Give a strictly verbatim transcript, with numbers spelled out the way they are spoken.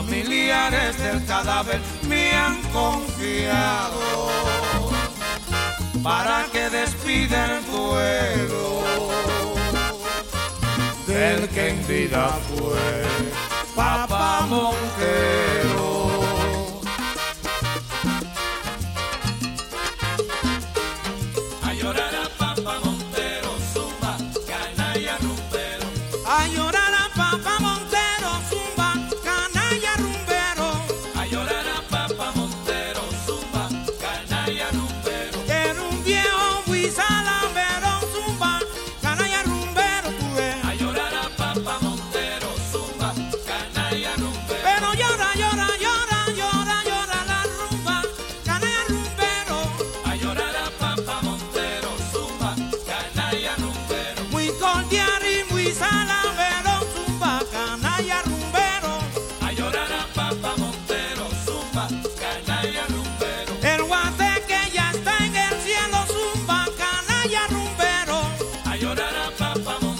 familiares del cadáver me han confiado para que despida el duelo del que en vida fue Papá Montero. A llorar a Papá Montero, zumba, canalla rumbero. A llorar a Papá Montero, zumba, canalla rumbero. A llorar a Papá Montero, zumba, canalla rumbero. Era un viejo huizalamero, zumba, canalla rumbero, tú ves. A llorar a Papá Montero, zumba, canalla rumbero. Pero llora, llora, llora, llora, llora la rumba, canalla rumbero. A llorar a Papá Montero, zumba, canalla rumbero. Muy cordial y muy salamero, zumba, canalla rumbero. A llorar a Papá Montero, zumba, canalla rumbero. El guate que ya está en el cielo, zumba, canalla rumbero. A llorar a Papá Montero.